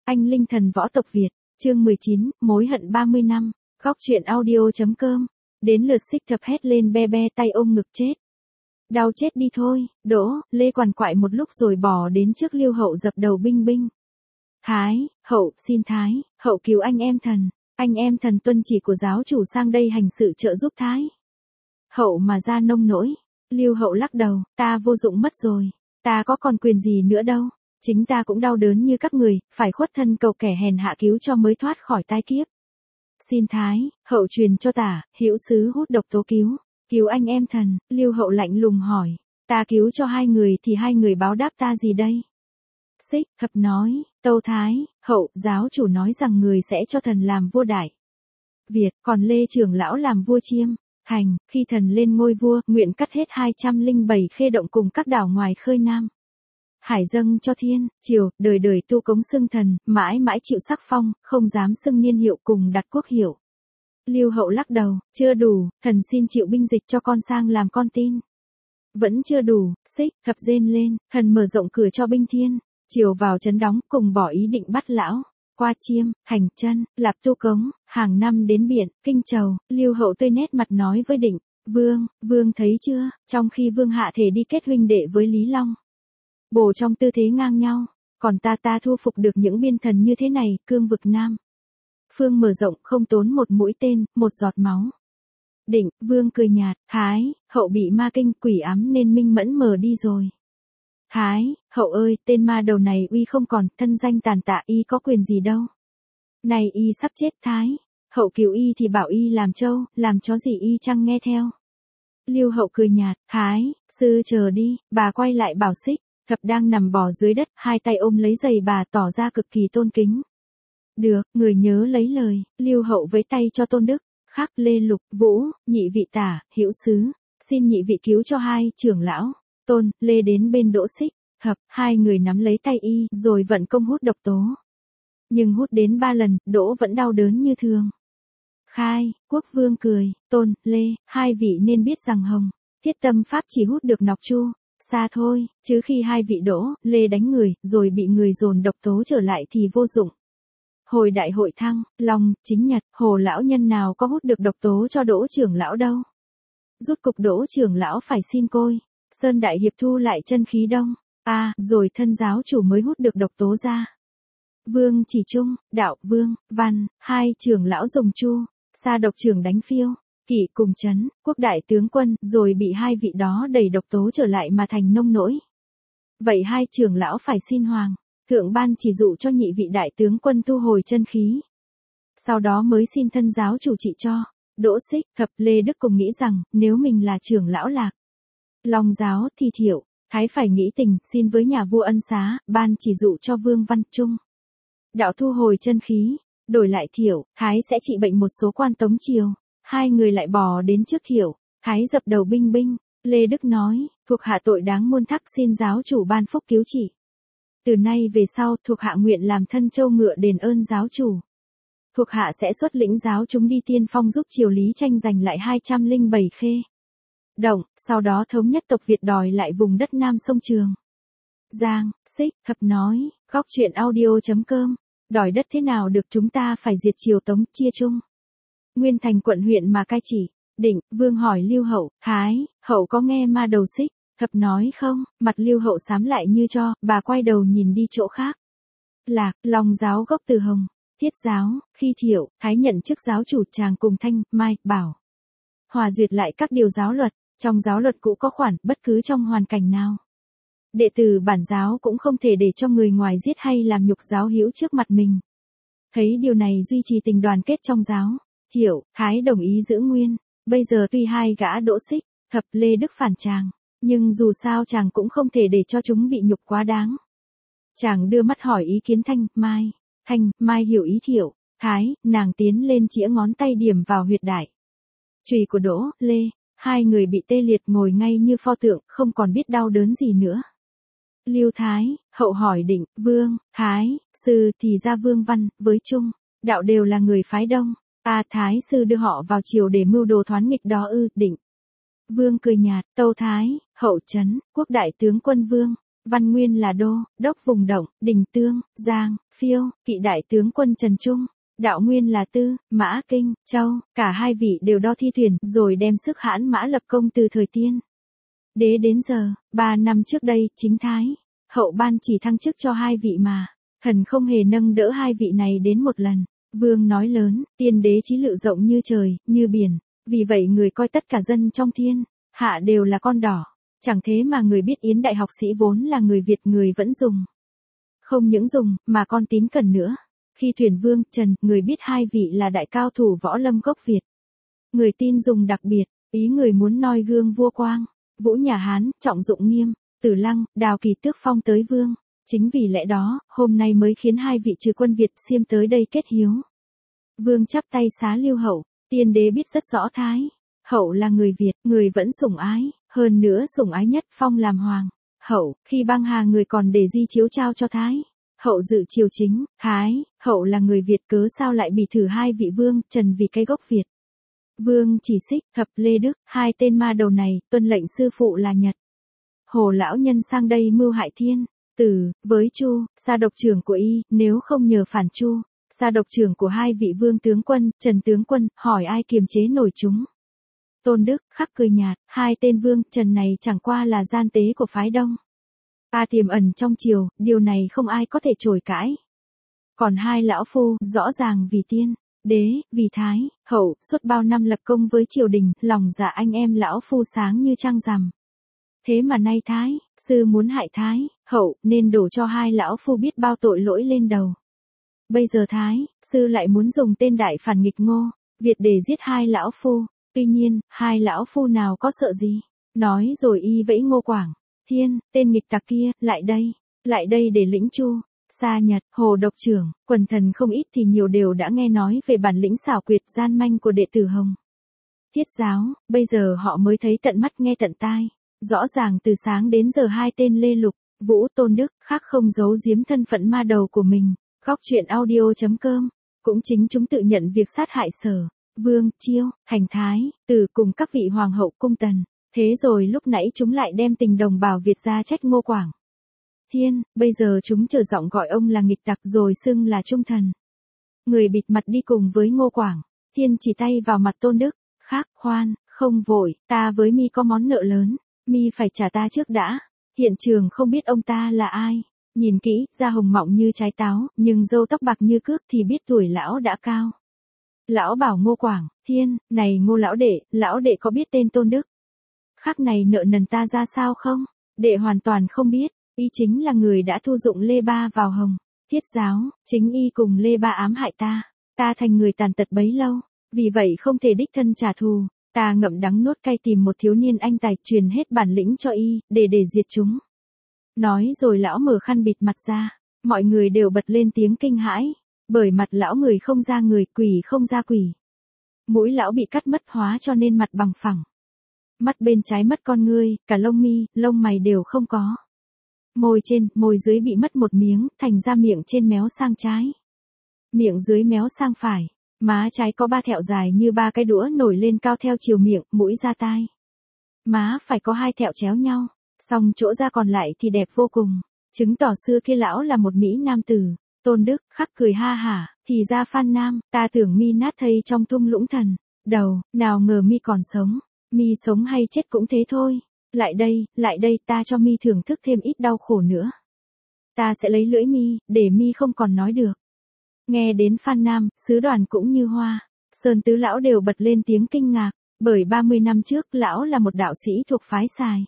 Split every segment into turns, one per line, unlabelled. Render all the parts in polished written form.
Anh Linh Thần Võ Tộc Việt, chương 19, mối hận 30 năm, góc truyện audio.com. Đến lượt Xích Thập hét lên be be tay ôm ngực chết. Đau chết đi thôi, Đỗ, Lê quằn quại một lúc rồi bỏ đến trước Liêu Hậu dập đầu binh binh. Thái, Hậu, xin Thái, Hậu cứu anh em thần tuân chỉ của giáo chủ sang đây hành sự trợ giúp Thái. Hậu mà ra nông nỗi, Liêu Hậu lắc đầu, ta vô dụng mất rồi, ta có còn quyền gì nữa đâu. Chính ta cũng đau đớn như các người, phải khuất thân cầu kẻ hèn hạ cứu cho mới thoát khỏi tai kiếp. Xin Thái, Hậu truyền cho tả, hữu sứ hút độc tố cứu anh em thần. Liêu Hậu lạnh lùng hỏi, ta cứu cho hai người thì hai người báo đáp ta gì đây? Xích Thập nói, tâu Thái, Hậu, giáo chủ nói rằng người sẽ cho thần làm vua Đại Việt, còn Lê trưởng lão làm vua Chiêm Thành. Khi thần lên ngôi vua, nguyện cắt hết 207 khê động cùng các đảo ngoài khơi Nam Hải dâng cho thiên, triều, đời đời tu cống xưng thần, mãi mãi chịu sắc phong, không dám xưng niên hiệu cùng đặt quốc hiệu. Liêu Hậu lắc đầu, chưa đủ, thần xin chịu binh dịch cho con sang làm con tin. Vẫn chưa đủ, Xích Thập rên lên, thần mở rộng cửa cho binh thiên, triều vào trấn đóng, cùng bỏ ý định bắt lão. Qua Chiêm, Hành Chân, Lạp tu cống, hàng năm đến biển, Kinh Chầu. Liêu Hậu tươi nét mặt nói với Định, Vương thấy chưa, trong khi Vương hạ thể đi kết huynh đệ với Lý Long. Bồ trong tư thế ngang nhau, còn ta thu phục được những biên thần như thế này, cương vực Nam Phương mở rộng không tốn một mũi tên, một giọt máu. Định, Vương cười nhạt, Thái, Hậu bị ma kinh quỷ ám nên minh mẫn mờ đi rồi. Thái, Hậu ơi, tên ma đầu này uy không còn, thân danh tàn tạ y có quyền gì đâu. Này y sắp chết Thái, Hậu cứu y thì bảo y làm trâu, làm chó gì y chẳng nghe theo. Liêu Hậu cười nhạt, Thái, sư chờ đi. Bà quay lại bảo Xích Thập đang nằm bò dưới đất, hai tay ôm lấy giày bà tỏ ra cực kỳ tôn kính. Được, người nhớ lấy lời. Liêu Hậu với tay cho Tôn Đức, Khắc, Lê Lục, Vũ, nhị vị tả, hữu sứ, xin nhị vị cứu cho hai trưởng lão. Tôn, Lê đến bên Đỗ Xích Thập, hai người nắm lấy tay y, rồi vận công hút độc tố. Nhưng hút đến 3 lần, Đỗ vẫn đau đớn như thường. Khai, Quốc Vương cười, Tôn, Lê, hai vị nên biết rằng Hồng Thiết Tâm Pháp chỉ hút được nọc chu xa thôi, chứ khi hai vị Đỗ, Lê đánh người, rồi bị người dồn độc tố trở lại thì vô dụng. Hồi đại hội Thăng, Long, Chính Nhật, Hồ lão nhân nào có hút được độc tố cho Đỗ trưởng lão đâu. Rút cục Đỗ trưởng lão phải xin Côi Sơn đại hiệp thu lại chân khí đông. Rồi thân giáo chủ mới hút được độc tố ra. Vương chỉ trung, Đạo, Vương, Văn, hai trưởng lão dùng chu sa độc trưởng đánh Phiêu Kỵ cùng Trấn Quốc đại tướng quân, rồi bị hai vị đó đẩy độc tố trở lại mà thành nông nỗi. Vậy hai trưởng lão phải xin Hoàng thượng ban chỉ dụ cho nhị vị đại tướng quân thu hồi chân khí. Sau đó mới xin thân giáo chủ trị cho. Đỗ Xích Thập, Lê Đức cùng nghĩ rằng, nếu mình là trưởng lão Lạc Long giáo thì Thiệu Thái phải nghĩ tình, xin với nhà vua ân xá, ban chỉ dụ cho Vương Văn Trung Đạo thu hồi chân khí. Đổi lại Thiệu Thái sẽ trị bệnh một số quan tống triều. Hai người lại bò đến trước Thiệu Thái dập đầu binh binh. Lê Đức nói, thuộc hạ tội đáng muôn thắc, xin giáo chủ ban phúc cứu trị. Từ nay về sau, thuộc hạ nguyện làm thân châu ngựa đền ơn giáo chủ. Thuộc hạ sẽ xuất lĩnh giáo chúng đi tiên phong giúp triều Lý tranh giành lại 207 khê động, sau đó thống nhất tộc Việt đòi lại vùng đất Nam sông Trường Giang. Xích Thập nói, góc truyện audio.com. Đòi đất thế nào được, chúng ta phải diệt triều Tống, chia chung Nguyên thành quận huyện mà cai trị. Định, Vương hỏi Liêu Hậu, Thái, Hậu có nghe ma đầu Xích Thập nói không? Mặt Liêu Hậu xám lại như cho, bà quay đầu nhìn đi chỗ khác. Lạc, Long giáo gốc từ Hồng Thiết giáo, khi Thiệu Thái nhận chức giáo chủ, chàng cùng Thanh, Mai, Bảo hòa duyệt lại các điều giáo luật. Trong giáo luật cũ có khoản, bất cứ trong hoàn cảnh nào, đệ tử bản giáo cũng không thể để cho người ngoài giết hay làm nhục giáo hữu trước mặt mình. Thấy điều này duy trì tình đoàn kết trong giáo, Thiệu Thái đồng ý giữ nguyên. Bây giờ tuy hai gã Đỗ Xích Thập, Lê Đức phản chàng, nhưng dù sao chàng cũng không thể để cho chúng bị nhục quá đáng. Chàng đưa mắt hỏi ý kiến Thanh, Mai. Thanh, Mai hiểu ý Thiệu Thái, nàng tiến lên chĩa ngón tay điểm vào huyệt đại chùy của Đỗ, Lê. Hai người bị tê liệt ngồi ngay như pho tượng, không còn biết đau đớn gì nữa. Liêu Thái, Hậu hỏi Định, Vương, Thái, Sư thì ra Vương Văn, với Trung, Đạo đều là người phái Đông. Thái Sư đưa họ vào triều để mưu đồ thoán nghịch đó ư? Định. Vương cười nhạt, tâu Thái, Hậu trấn, Quốc đại tướng quân Vương. Văn Nguyên là đô, đốc vùng Động, Đình Tương, Giang, Phiêu, kỵ đại tướng quân Trần Trung. Đạo Nguyên là Tư, Mã Kinh, Châu, cả hai vị đều đo thi thuyền rồi đem sức hãn mã lập công từ thời tiên đế đến giờ, 3 năm trước đây, chính Thái Hậu ban chỉ thăng chức cho hai vị mà, thần không hề nâng đỡ hai vị này đến một lần. Vương nói lớn, tiên đế trí lự rộng như trời, như biển, vì vậy người coi tất cả dân trong thiên hạ đều là con đỏ. Chẳng thế mà người biết Yến đại học sĩ vốn là người Việt người vẫn dùng. Không những dùng, mà con tín cẩn nữa. Khi thuyền Vương, Trần, người biết hai vị là đại cao thủ võ lâm gốc Việt. Người tin dùng đặc biệt, ý người muốn noi gương vua Quang, Vũ nhà Hán, trọng dụng Nghiêm, Tử Lăng, Đào Kỳ tước phong tới Vương. Chính vì lẽ đó, hôm nay mới khiến hai vị trừ quân Việt xiêm tới đây kết hiếu. Vương chắp tay xá Lưu Hậu, tiên đế biết rất rõ Thái Hậu là người Việt, người vẫn sủng ái, hơn nữa sủng ái nhất phong làm hoàng hậu, khi băng hà người còn để di chiếu trao cho Thái Hậu dự triều chính. Thái Hậu là người Việt cớ sao lại bị thử hai vị Vương, Trần vì cái gốc Việt. Vương chỉ xích, Thập, Lê Đức, hai tên ma đầu này, tuân lệnh sư phụ là Nhật Hồ lão nhân sang đây mưu hại thiên tử, với Chu, sa độc trưởng của y, nếu không nhờ phản Chu, sa độc trưởng của hai vị Vương tướng quân, Trần tướng quân, hỏi ai kiềm chế nổi chúng. Tôn Đức, khắc cười nhạt, hai tên Vương, Trần này chẳng qua là gian tế của phái Đông. Tiềm ẩn trong triều, điều này không ai có thể chối cãi. Còn hai lão phu, rõ ràng vì tiên đế, vì Thái Hậu, suốt bao năm lập công với triều đình, lòng dạ anh em lão phu sáng như trăng rằm. Thế mà nay Thái sư muốn hại Thái Hậu, nên đổ cho hai lão phu biết bao tội lỗi lên đầu. Bây giờ Thái sư lại muốn dùng tên đại phản nghịch Ngô Việt để giết hai lão phu. Tuy nhiên, hai lão phu nào có sợ gì. Nói rồi y vẫy Ngô Quảng Thiên, tên nghịch tặc kia, lại đây để lĩnh Chu, Sa Nhật, Hồ độc trưởng, quần thần không ít thì nhiều đều đã nghe nói về bản lĩnh xảo quyệt gian manh của đệ tử Hồng Thiết giáo, bây giờ họ mới thấy tận mắt nghe tận tai. Rõ ràng từ sáng đến giờ hai tên Lê Lục, Vũ, Tôn Đức, khác không giấu giếm thân phận ma đầu của mình. Góc truyện audio.com, cũng chính chúng tự nhận việc sát hại Sở Vương, Chiêu, Hành Thái Tử cùng các vị hoàng hậu cung tần. Thế rồi lúc nãy chúng lại đem tình đồng bào Việt ra trách Ngô Quảng Thiên, bây giờ chúng trở giọng gọi ông là nghịch tặc rồi xưng là trung thần. Người bịt mặt đi cùng với Ngô Quảng Thiên chỉ tay vào mặt Tôn Đức, khác, khoan, không vội, ta với mi có món nợ lớn, mi phải trả ta trước đã. Hiện trường không biết ông ta là ai. Nhìn kỹ, da hồng mọng như trái táo, nhưng râu tóc bạc như cước thì biết tuổi lão đã cao. Lão bảo Ngô Quảng Thiên, này Ngô lão đệ có biết tên Tôn Đức khác này nợ nần ta ra sao không? Đệ hoàn toàn không biết, y chính là người đã thu dụng Lê Ba vào Hồng Thiết giáo, chính y cùng Lê Ba ám hại ta thành người tàn tật bấy lâu, vì vậy không thể đích thân trả thù, ta ngậm đắng nuốt cay tìm một thiếu niên anh tài truyền hết bản lĩnh cho y, để diệt chúng. Nói rồi lão mở khăn bịt mặt ra, mọi người đều bật lên tiếng kinh hãi, bởi mặt lão người không ra người, quỷ không ra quỷ. Mũi lão bị cắt mất hóa cho nên mặt bằng phẳng. Mắt bên trái mất con ngươi, cả lông mi, lông mày đều không có. Môi trên, môi dưới bị mất một miếng, thành ra miệng trên méo sang trái. Miệng dưới méo sang phải. Má trái có 3 thẹo dài như 3 cái đũa nổi lên cao theo chiều miệng, mũi ra tai. Má phải có 2 thẹo chéo nhau, xong chỗ da còn lại thì đẹp vô cùng. Chứng tỏ xưa kia lão là một mỹ nam tử. Tôn Đức, khắc cười ha hả, thì ra Phan Nam, ta tưởng mi nát thây trong thung lũng thần. Đầu, nào ngờ mi còn sống. Mi sống hay chết cũng thế thôi. Lại đây, ta cho mi thưởng thức thêm ít đau khổ nữa. Ta sẽ lấy lưỡi mi, để mi không còn nói được. Nghe đến Phan Nam, sứ đoàn cũng như Hoa Sơn tứ lão đều bật lên tiếng kinh ngạc, bởi 30 năm trước lão là một đạo sĩ thuộc phái Sài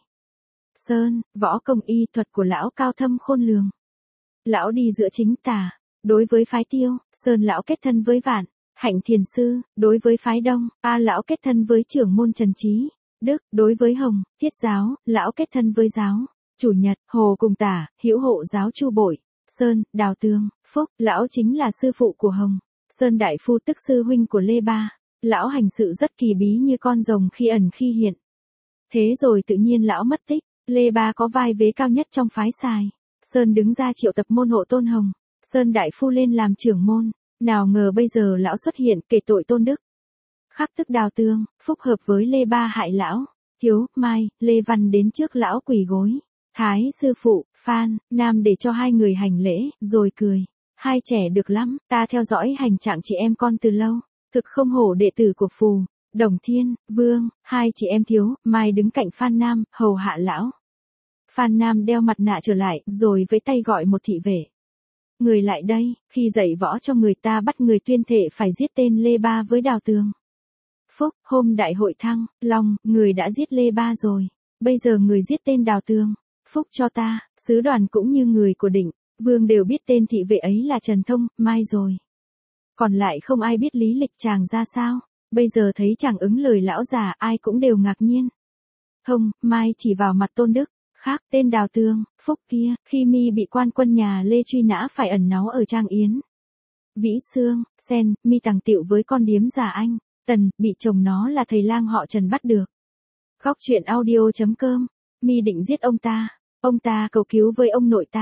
Sơn, võ công y thuật của lão cao thâm khôn lường. Lão đi giữa chính tà, đối với phái Tiêu, Sơn lão kết thân với Vạn Hạnh Thiền Sư, đối với phái Đông, lão kết thân với trưởng môn Trần Trí Đức, đối với Hồng Thiết giáo, lão kết thân với giáo Chủ Nhật, Hồ cùng Tả, Hữu hộ giáo Chu Bội, Sơn, Đào Tương, Phúc, lão chính là sư phụ của Hồng Sơn đại phu tức sư huynh của Lê Ba. Lão hành sự rất kỳ bí như con rồng khi ẩn khi hiện. Thế rồi tự nhiên lão mất tích, Lê Ba có vai vế cao nhất trong phái Sài Sơn đứng ra triệu tập môn hộ Tôn Hồng Sơn đại phu lên làm trưởng môn. Nào ngờ bây giờ lão xuất hiện kể tội Tôn Đức khắc tức Đào Tương, Phúc hợp với Lê Ba hại lão. Thiếu, Mai, Lê Văn đến trước lão quỳ gối. Thái sư phụ, Phan, Nam để cho hai người hành lễ, rồi cười. Hai trẻ được lắm, ta theo dõi hành trạng chị em con từ lâu. Thực không hổ đệ tử của Phù, Đồng Thiên, Vương, hai chị em thiếu, Mai đứng cạnh Phan Nam, hầu hạ lão. Phan Nam đeo mặt nạ trở lại, rồi với tay gọi một thị vệ. Người lại đây, khi dạy võ cho người ta bắt người tuyên thệ phải giết tên Lê Ba với Đào Tường. Phúc, hôm đại hội Thăng Long, người đã giết Lê Ba rồi. Bây giờ người giết tên Đào Tường. Phúc cho ta, sứ đoàn cũng như người của Định, Vương đều biết tên thị vệ ấy là Trần Thông, Mai rồi. Còn lại không ai biết lý lịch chàng ra sao. Bây giờ thấy chàng ứng lời lão già, ai cũng đều ngạc nhiên. Thông, Mai chỉ vào mặt Tôn Đức. Khác, tên Đào Tường, Phúc kia, khi mi bị quan quân nhà Lê truy nã phải ẩn náu ở Trang Yến. Vĩ Sương, Sen, mi tàng tiệu với con điếm già anh, Tần, bị chồng nó là thầy lang họ Trần bắt được. Khóc chuyện audio.com, mi định giết ông ta cầu cứu với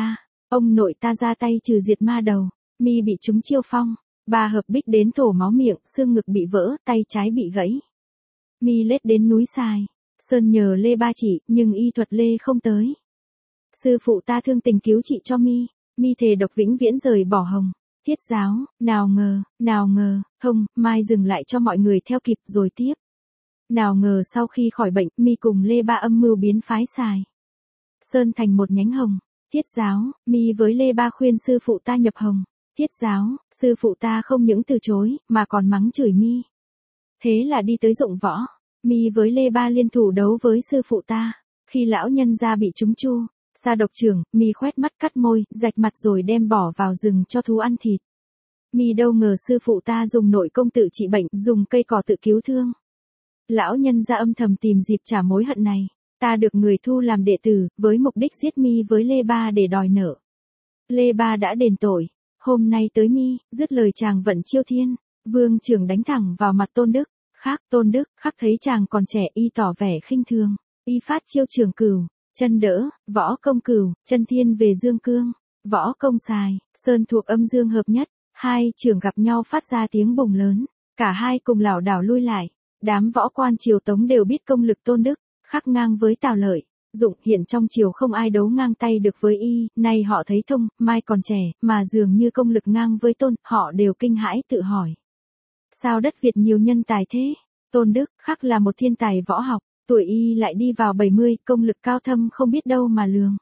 ông nội ta ra tay trừ diệt ma đầu, mi bị trúng chiêu phong, bà hợp bích đến thổ máu miệng, xương ngực bị vỡ, tay trái bị gãy. Mi lết đến núi Sài Sơn nhờ Lê Ba chỉ, nhưng y thuật Lê không tới. Sư phụ ta thương tình cứu trị cho mi thề độc vĩnh viễn rời bỏ Hồng Thiết giáo, nào ngờ, Thông, Mai dừng lại cho mọi người theo kịp rồi tiếp. Nào ngờ sau khi khỏi bệnh, mi cùng Lê Ba âm mưu biến phái Sài Sơn thành một nhánh Hồng Thiết giáo, mi với Lê Ba khuyên sư phụ ta nhập Hồng Thiết giáo, sư phụ ta không những từ chối, mà còn mắng chửi mi. Thế là đi tới dụng võ. Mi với Lê Ba liên thủ đấu với sư phụ ta. Khi lão nhân gia bị trúng chu, Sa độc trưởng, mi khoét mắt cắt môi, rạch mặt rồi đem bỏ vào rừng cho thú ăn thịt. Mi đâu ngờ sư phụ ta dùng nội công tự trị bệnh, dùng cây cỏ tự cứu thương. Lão nhân gia âm thầm tìm dịp trả mối hận này. Ta được người thu làm đệ tử, với mục đích giết mi với Lê Ba để đòi nợ. Lê Ba đã đền tội. Hôm nay tới mi, dứt lời chàng vận chiêu thiên. Vương trưởng đánh thẳng vào mặt Tôn Đức. Khác, Tôn Đức, khắc thấy chàng còn trẻ y tỏ vẻ khinh thường. Y phát chiêu trường cửu, chân đỡ, võ công cửu, chân thiên về dương cương, võ công Sài Sơn thuộc âm dương hợp nhất. Hai trường gặp nhau phát ra tiếng bùng lớn. Cả hai cùng lảo đảo lui lại. Đám võ quan triều Tống đều biết công lực Tôn Đức, khắc ngang với Tào Lợi. Dụng hiện trong triều không ai đấu ngang tay được với y, nay họ thấy Thông, Mai còn trẻ, mà dường như công lực ngang với Tôn, họ đều kinh hãi tự hỏi. Sao đất Việt nhiều nhân tài thế? Tôn Đức, khắc là một thiên tài võ học, tuổi y lại đi vào 70, công lực cao thâm không biết đâu mà lường.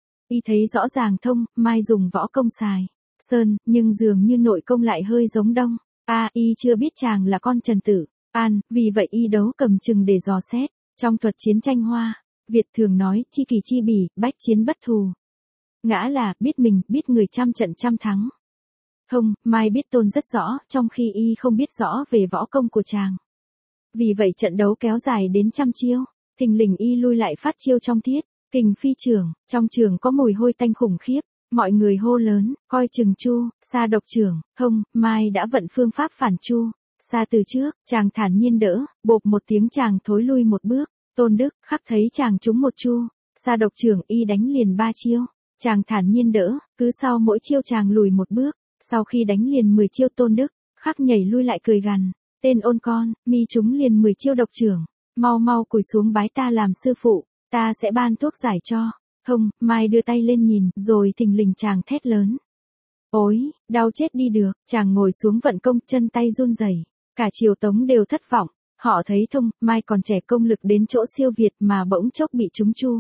Y thấy rõ ràng Thông, Mai dùng võ công Sài Sơn, nhưng dường như nội công lại hơi giống Đông. Y chưa biết chàng là con Trần Tử An, vì vậy y đấu cầm chừng để dò xét. Trong thuật chiến tranh Hoa, Việt thường nói, chi kỳ chi bỉ, bách chiến bất thù. Ngã là, biết mình, biết người trăm trận trăm thắng. Thông, Mai biết Tôn rất rõ, trong khi y không biết rõ về võ công của chàng. Vì vậy trận đấu kéo dài đến trăm chiêu, thình lình y lui lại phát chiêu trong thiết, kình phi trưởng, trong trường có mùi hôi tanh khủng khiếp, mọi người hô lớn, coi chừng chu, Sa độc trưởng, Thông, Mai đã vận phương pháp phản chu, Sa từ trước, chàng thản nhiên đỡ, bộp một tiếng chàng thối lui một bước, Tôn Đức, khắc thấy chàng trúng một chu, Sa độc trưởng y đánh liền 3 chiêu, chàng thản nhiên đỡ, cứ sau mỗi chiêu chàng lùi một bước. Sau khi đánh liền 10 chiêu Tôn Đức, khắc nhảy lui lại cười gằn, tên ôn con, mi trúng liền 10 chiêu độc trưởng, mau cúi xuống bái ta làm sư phụ, ta sẽ ban thuốc giải cho. Thông, Mai đưa tay lên nhìn, rồi thình lình chàng thét lớn. Ôi, đau chết đi được, chàng ngồi xuống vận công, chân tay run rẩy, cả triều Tống đều thất vọng, họ thấy Thông, Mai còn trẻ công lực đến chỗ siêu việt mà bỗng chốc bị trúng chu.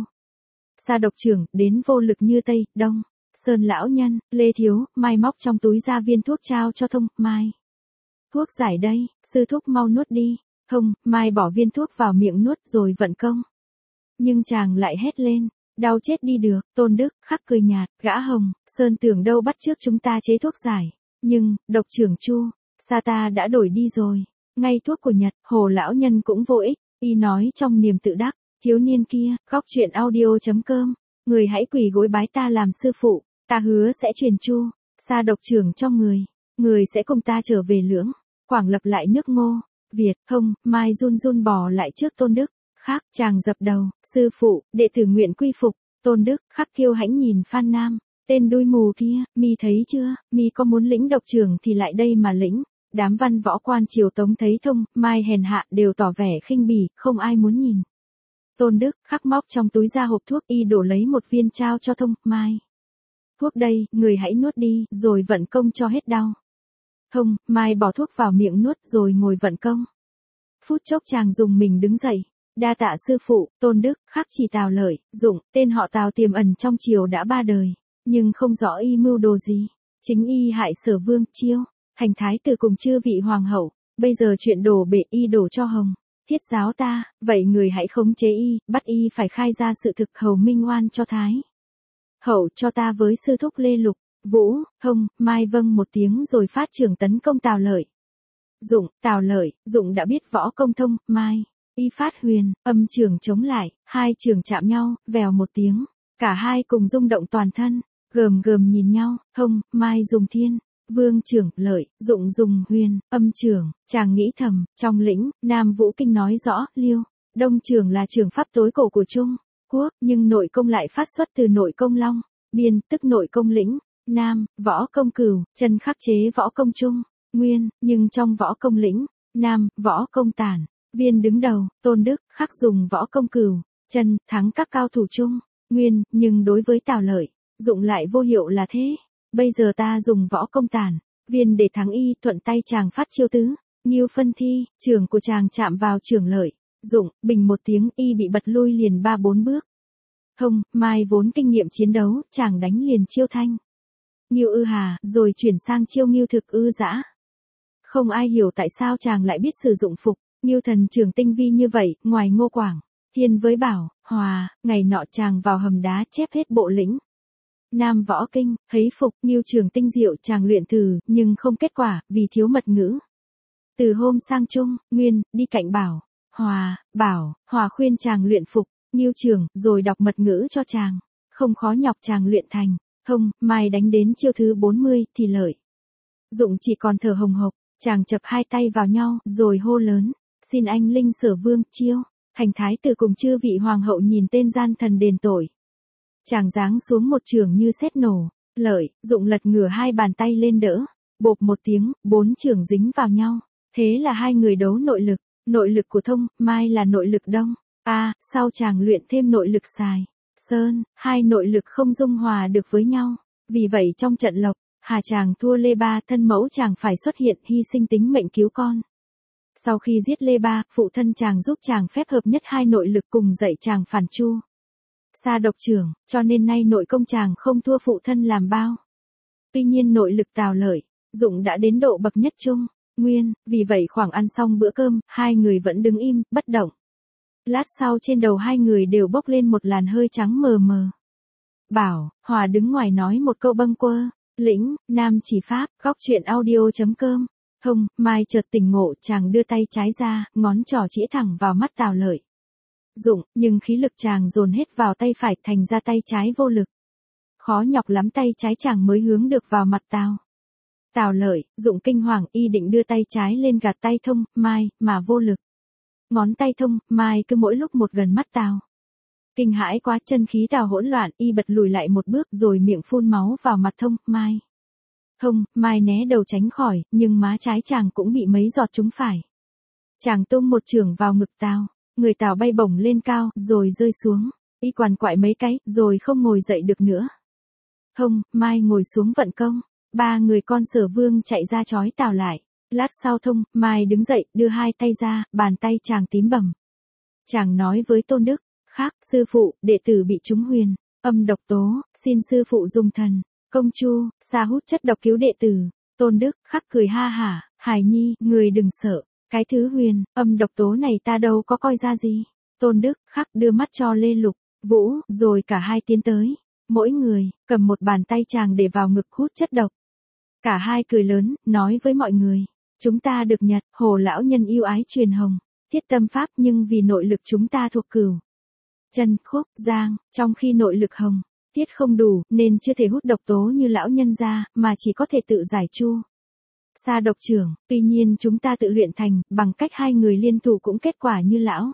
Sa độc trưởng, đến vô lực như Tây, Đông. Sơn lão nhân, Lê thiếu, Mai móc trong túi ra viên thuốc trao cho Thông, Mai. Thuốc giải đây, sư thúc mau nuốt đi. Thông, Mai bỏ viên thuốc vào miệng nuốt rồi vận công. Nhưng chàng lại hét lên, đau chết đi được, Tôn Đức, khắc cười nhạt, gã Hồng, Sơn tưởng đâu bắt trước chúng ta chế thuốc giải. Nhưng, độc trưởng Chu, Sa ta đã đổi đi rồi. Ngay thuốc của Nhật, Hồ lão nhân cũng vô ích, y nói trong niềm tự đắc, thiếu niên kia, khóc chuyện audio.com, người hãy quỳ gối bái ta làm sư phụ. Ta hứa sẽ truyền Chu, Sa độc trưởng cho người sẽ cùng ta trở về Lưỡng, Quảng lập lại nước Ngô, Việt. Thông, Mai run bò lại trước Tôn Đức, khắc, chàng dập đầu, sư phụ, đệ tử nguyện quy phục. Tôn Đức, khắc kiêu hãnh nhìn Phan Nam, tên đuôi mù kia, mi thấy chưa, mi có muốn lĩnh độc trưởng thì lại đây mà lĩnh. Đám văn võ quan triều Tống thấy Thông, Mai hèn hạ đều tỏ vẻ khinh bỉ, không ai muốn nhìn. Tôn Đức khắc móc trong túi ra hộp thuốc y đổ lấy một viên trao cho Thông, Mai. Thuốc đây, người hãy nuốt đi, rồi vận công cho hết đau. Thông, Mai bỏ thuốc vào miệng nuốt rồi ngồi vận công. Phút chốc chàng dùng mình đứng dậy. Đa tạ sư phụ. Tôn Đức khắc chỉ Tào Lợi, Dụng, tên họ Tào tiềm ẩn trong triều đã 3 đời, nhưng không rõ y mưu đồ gì. Chính y hại Sở Vương Chiêu, thành thái tử cùng chư vị hoàng hậu, bây giờ chuyện đổ bể y đổ cho Hồng Thiết giáo ta, vậy người hãy khống chế y, bắt y phải khai ra sự thực hầu minh oan cho Thái hậu cho ta với sư thúc Lê Lục, Vũ, Thông, Mai vâng một tiếng rồi phát trưởng tấn công Tào Lợi. Dụng, Tào Lợi, Dụng đã biết võ công Thông, Mai, y phát huyền, âm trường chống lại, hai trường chạm nhau, vèo một tiếng, cả hai cùng rung động toàn thân, gườm gườm nhìn nhau, Thông, Mai dùng thiên Vương trưởng, Lợi, Dụng dùng huyền, âm trưởng, chàng nghĩ thầm, trong lĩnh, Nam Vũ Kinh nói rõ, Liêu, Đông trưởng là trường pháp tối cổ của Trung Quốc, nhưng nội công lại phát xuất từ nội công Long, Biên, tức nội công lĩnh, Nam, võ công Cửu, chân khắc chế võ công Trung, Nguyên, nhưng trong võ công lĩnh, Nam, võ công Tản, Viên đứng đầu, Tôn Đức, khắc dùng võ công Cửu, chân, thắng các cao thủ Trung, Nguyên, nhưng đối với Tào Lợi, Dụng lại vô hiệu là thế. Bây giờ ta dùng võ công Tản, Viên để thắng y, thuận tay chàng phát chiêu tứ, Nghiêu phân thi, trường của chàng chạm vào trưởng Lợi, Dụng, bình một tiếng y bị bật lui liền 3-4 bước. Thông, Mai vốn kinh nghiệm chiến đấu, chàng đánh liền chiêu thanh Nghiêu ư hà, rồi chuyển sang chiêu Nghiêu thực ư dã. Không ai hiểu tại sao chàng lại biết sử dụng phục, Nghiêu thần trường tinh vi như vậy, ngoài Ngô Quảng, Thiên với Bảo, Hòa, ngày nọ chàng vào hầm đá chép hết bộ lĩnh Nam võ kinh, thấy phục, Nghiêu trường tinh diệu chàng luyện thử, nhưng không kết quả, vì thiếu mật ngữ. Từ hôm sang Trung, Nguyên, đi cạnh Bảo, Hòa khuyên chàng luyện phục, Nghiêu trường, rồi đọc mật ngữ cho chàng, không khó nhọc chàng luyện thành. Thông, Mai đánh đến chiêu thứ 40, thì Lợi, Dụng chỉ còn thở hồng hộc, chàng chập hai tay vào nhau, rồi hô lớn, xin anh linh Sở Vương Chiêu, thành thái tử cùng chư vị hoàng hậu nhìn tên gian thần đền tội. Chàng giáng xuống một trường như sét nổ, Lợi, Dụng lật ngửa hai bàn tay lên đỡ, bộp một tiếng, 4 trường dính vào nhau, thế là hai người đấu nội lực của Thông, Mai là nội lực Đông, sau chàng luyện thêm nội lực Sài, Sơn, hai nội lực không dung hòa được với nhau, vì vậy trong trận Lộc, Hà chàng thua Lê Ba, thân mẫu chàng phải xuất hiện hy sinh tính mệnh cứu con. Sau khi giết Lê Ba, phụ thân chàng giúp chàng phép hợp nhất hai nội lực cùng dạy chàng phản chu Sa độc trưởng, cho nên nay nội công chàng không thua phụ thân làm bao. Tuy nhiên nội lực Tào Lợi, Dụng đã đến độ bậc nhất Trung Nguyên, vì vậy khoảng ăn xong bữa cơm, hai người vẫn đứng im, bất động. Lát sau trên đầu hai người đều bốc lên một làn hơi trắng mờ mờ. Bảo, Hòa đứng ngoài nói một câu bâng quơ, lĩnh, Nam chỉ pháp, góc truyện audio.com. Thông, Mai chợt tỉnh ngộ, chàng đưa tay trái ra, ngón trỏ chĩa thẳng vào mắt Tào Lợi. Dụng, nhưng khí lực chàng dồn hết vào tay phải, thành ra tay trái vô lực. Khó nhọc lắm tay trái chàng mới hướng được vào mặt Tào Lợi, Dụng kinh hoàng, y định đưa tay trái lên gạt tay Thông, Mai, mà vô lực. Ngón tay Thông, Mai cứ mỗi lúc một gần mắt Tào. Kinh hãi quá, chân khí Tào hỗn loạn, y bật lùi lại một bước rồi miệng phun máu vào mặt Thông, Mai. Thông, Mai né đầu tránh khỏi, nhưng má trái chàng cũng bị mấy giọt trúng phải. Chàng tung một chưởng vào ngực Tào, người Tào bay bổng lên cao, rồi rơi xuống. Y quằn quại mấy cái, rồi không ngồi dậy được nữa. Thông, Mai ngồi xuống vận công. 3 người con Sở Vương chạy ra trói Tào lại. Lát sau Thông, Mai đứng dậy, đưa hai tay ra, bàn tay chàng tím bầm. Chàng nói với Tôn Đức, khắc, sư phụ, đệ tử bị trúng huyền, âm độc tố, xin sư phụ dùng thần, công chu, sa hút chất độc cứu đệ tử. Tôn Đức, khắc cười ha hả, hài nhi, người đừng sợ, cái thứ huyền, âm độc tố này ta đâu có coi ra gì. Tôn Đức, khắc đưa mắt cho Lê Lục, Vũ, rồi cả hai tiến tới. Mỗi người, cầm một bàn tay chàng để vào ngực hút chất độc. Cả hai cười lớn, nói với mọi người, chúng ta được Nhật, Hồ lão nhân yêu ái truyền Hồng Thiết tâm pháp, nhưng vì nội lực chúng ta thuộc Cửu Chân, Khúc, Giang, trong khi nội lực Hồng Thiết không đủ, nên chưa thể hút độc tố như lão nhân ra, mà chỉ có thể tự giải chu Sa độc trưởng, tuy nhiên chúng ta tự luyện thành, bằng cách hai người liên thủ cũng kết quả như lão.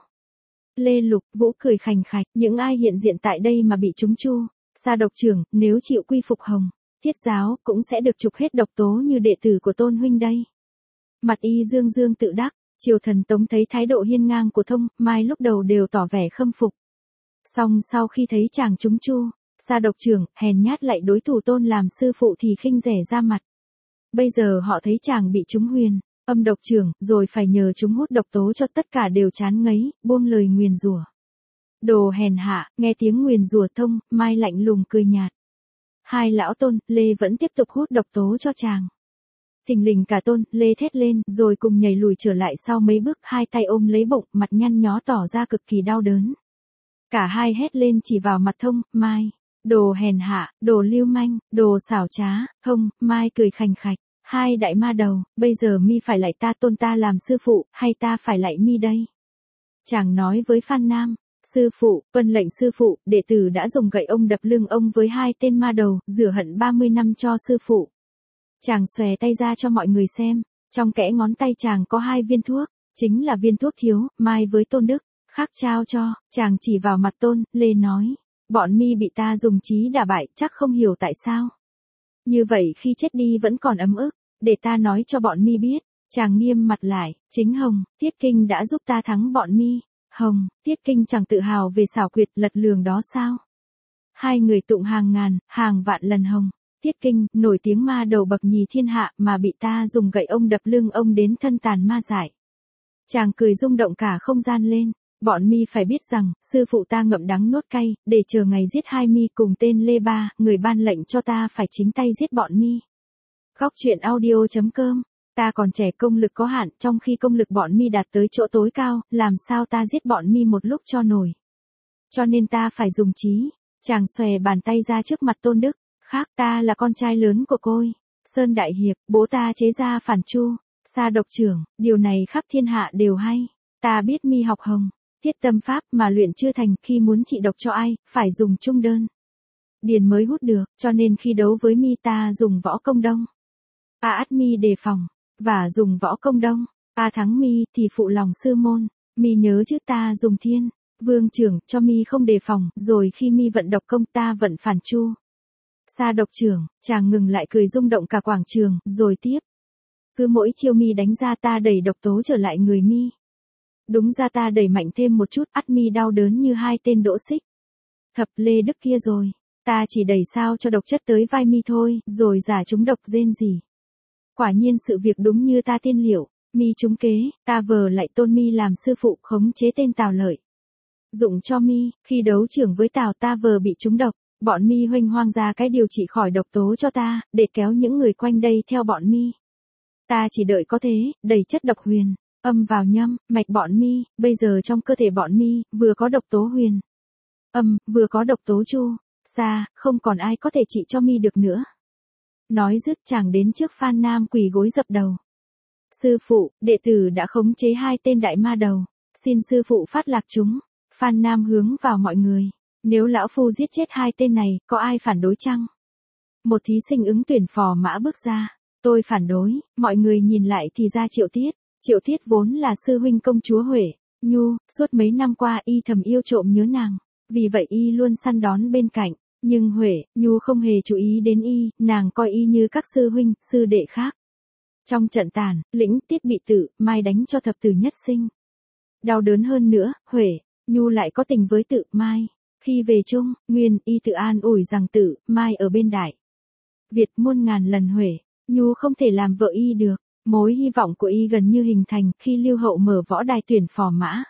Lê Lục, Vũ cười khành khạch, những ai hiện diện tại đây mà bị trúng chu Sa độc trưởng, nếu chịu quy phục Hồng Thiết giáo, cũng sẽ được trục hết độc tố như đệ tử của Tôn huynh đây. Mặt y dương dương tự đắc, Triều thần Tống thấy thái độ hiên ngang của Thông, Mai lúc đầu đều tỏ vẻ khâm phục. Song sau khi thấy chàng trúng Chu, Sa độc trưởng, hèn nhát lại đối thủ Tôn làm sư phụ thì khinh rẻ ra mặt. Bây giờ họ thấy chàng bị trúng Huyền, Âm độc trưởng, rồi phải nhờ chúng hút độc tố cho tất cả đều chán ngấy, buông lời nguyền rủa. Đồ hèn hạ, nghe tiếng nguyền rủa Thông, Mai lạnh lùng cười nhạt. Hai lão Tôn, Lê vẫn tiếp tục hút độc tố cho chàng. Thình lình cả Tôn, Lê thét lên, rồi cùng nhảy lùi trở lại sau mấy bước, hai tay ôm lấy bụng, mặt nhăn nhó tỏ ra cực kỳ đau đớn. Cả hai hét lên chỉ vào mặt Thông, Mai. Đồ hèn hạ, đồ lưu manh, đồ xảo trá. Thông, Mai cười khành khạch. Hai đại ma đầu, bây giờ mi phải lại ta Tôn ta làm sư phụ, hay ta phải lại mi đây? Chàng nói với Phan Nam. Sư phụ, tuân lệnh sư phụ, đệ tử đã dùng gậy ông đập lưng ông với hai tên ma đầu, rửa hận 30 năm cho sư phụ. Chàng xòe tay ra cho mọi người xem, trong kẽ ngón tay chàng có hai viên thuốc, chính là viên thuốc thiếu, Mai với Tôn Đức, khác trao cho, chàng chỉ vào mặt Tôn, Lê nói, bọn mi bị ta dùng trí đả bại, chắc không hiểu tại sao. Như vậy khi chết đi vẫn còn ấm ức, để ta nói cho bọn mi biết, chàng nghiêm mặt lại, chính Hồng, Tiết Kinh đã giúp ta thắng bọn mi. Hồng, Tiết Kinh chẳng tự hào về xảo quyệt lật lường đó sao? Hai người tụng hàng ngàn, hàng vạn lần Hồng, Tiết Kinh, nổi tiếng ma đầu bậc nhì thiên hạ mà bị ta dùng gậy ông đập lưng ông đến thân tàn ma dại. Chàng cười rung động cả không gian lên, bọn mi phải biết rằng, sư phụ ta ngậm đắng nuốt cay, để chờ ngày giết hai mi cùng tên Lê Ba, người ban lệnh cho ta phải chính tay giết bọn mi. Góc truyện audio.com. Ta còn trẻ công lực có hạn, trong khi công lực bọn mi đạt tới chỗ tối cao, làm sao ta giết bọn mi một lúc cho nổi. Cho nên ta phải dùng trí. Chàng xòe bàn tay ra trước mặt Tôn Đức. Khác, ta là con trai lớn của Côi Sơn Đại Hiệp, bố ta chế ra phản Chu, Sa độc trưởng, điều này khắp thiên hạ đều hay. Ta biết mi học Hồng, Thiết tâm pháp mà luyện chưa thành, khi muốn trị độc cho ai, phải dùng trung đơn. Điền mới hút được, cho nên khi đấu với mi ta dùng võ công đông. Át mi đề phòng, và dùng võ công đông. Thắng mi thì phụ lòng sư môn. Mi nhớ chứ ta dùng Thiên Vương trưởng cho mi không đề phòng, rồi khi mi vận độc công ta vận phản Chu. Sa độc trưởng, chàng ngừng lại cười rung động cả quảng trường, rồi tiếp. Cứ mỗi chiêu mi đánh ra ta đẩy độc tố trở lại người mi. Đúng ra ta đẩy mạnh thêm một chút, ắt mi đau đớn như hai tên Đỗ Xích, Thập Lê Đức kia rồi. Ta chỉ đẩy sao cho độc chất tới vai mi thôi, rồi giả chúng độc rên gì. Quả nhiên sự việc đúng như ta tiên liệu, mi trúng kế, ta vờ lại tôn mi làm sư phụ khống chế tên Tào Lợi. Dụng cho mi, khi đấu trưởng với Tào ta vờ bị trúng độc, bọn mi huênh hoang ra cái điều trị khỏi độc tố cho ta, để kéo những người quanh đây theo bọn mi. Ta chỉ đợi có thế, đẩy chất độc Huyền, Âm vào nhâm, mạch bọn mi, bây giờ trong cơ thể bọn mi, vừa có độc tố Huyền, Âm, vừa có độc tố Chu, Sa, không còn ai có thể trị cho mi được nữa. Nói dứt chàng đến trước Phan Nam quỳ gối dập đầu. Sư phụ, đệ tử đã khống chế hai tên đại ma đầu, xin sư phụ phát lạc chúng. Phan Nam hướng vào mọi người. Nếu lão phu giết chết hai tên này, có ai phản đối chăng? Một thí sinh ứng tuyển phò mã bước ra. Tôi phản đối, mọi người nhìn lại thì ra Triệu Tiết. Triệu Tiết vốn là sư huynh công chúa Huệ, Nhu, suốt mấy năm qua y thầm yêu trộm nhớ nàng. Vì vậy y luôn săn đón bên cạnh. Nhưng Huệ, Nhu không hề chú ý đến y, nàng coi y như các sư huynh, sư đệ khác. Trong trận tàn, Lĩnh Tiết bị Tử, Mai đánh cho thập tử nhất sinh. Đau đớn hơn nữa, Huệ, Nhu lại có tình với Tử, Mai. Khi về chung, Nguyên, y tự an ủi rằng Tử, Mai ở bên Đại Việt muôn ngàn lần Huệ, Nhu không thể làm vợ y được. Mối hy vọng của y gần như hình thành khi Lưu Hậu mở võ đài tuyển phò mã.